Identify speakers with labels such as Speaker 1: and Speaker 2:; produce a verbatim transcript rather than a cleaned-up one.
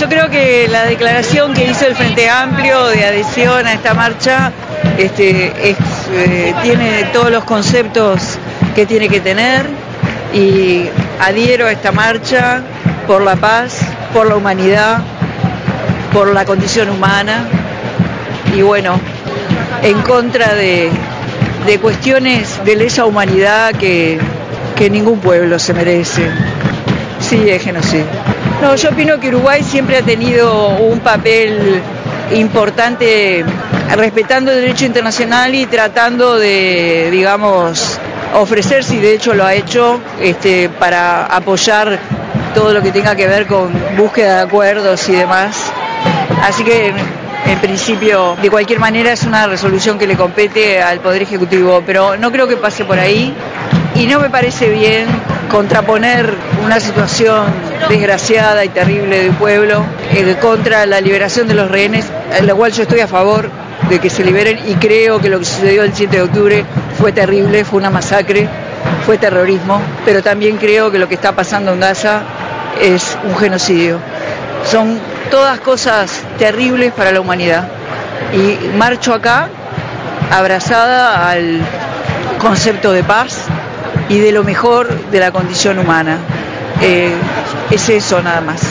Speaker 1: Yo creo que la declaración que hizo el Frente Amplio de adhesión a esta marcha este, es, eh, tiene todos los conceptos que tiene que tener, y adhiero a esta marcha por la paz, por la humanidad, por la condición humana y bueno, en contra de, de cuestiones de lesa humanidad que, que ningún pueblo se merece. Sí, es genocidio. No, yo opino que Uruguay siempre ha tenido un papel importante respetando el derecho internacional y tratando de, digamos, ofrecerse, y de hecho lo ha hecho, este, para apoyar todo lo que tenga que ver con búsqueda de acuerdos y demás. Así que en principio, de cualquier manera, es una resolución que le compete al Poder Ejecutivo, pero no creo que pase por ahí y no me parece bien contraponer una situación desgraciada y terrible del pueblo eh, contra la liberación de los rehenes, en la cual yo estoy a favor de que se liberen, y creo que lo que sucedió el siete de octubre fue terrible, fue una masacre, fue terrorismo, pero también creo que lo que está pasando en Gaza es un genocidio. Son todas cosas terribles para la humanidad, y marcho acá abrazada al concepto de paz y de lo mejor de la condición humana. Eh, es eso nada más.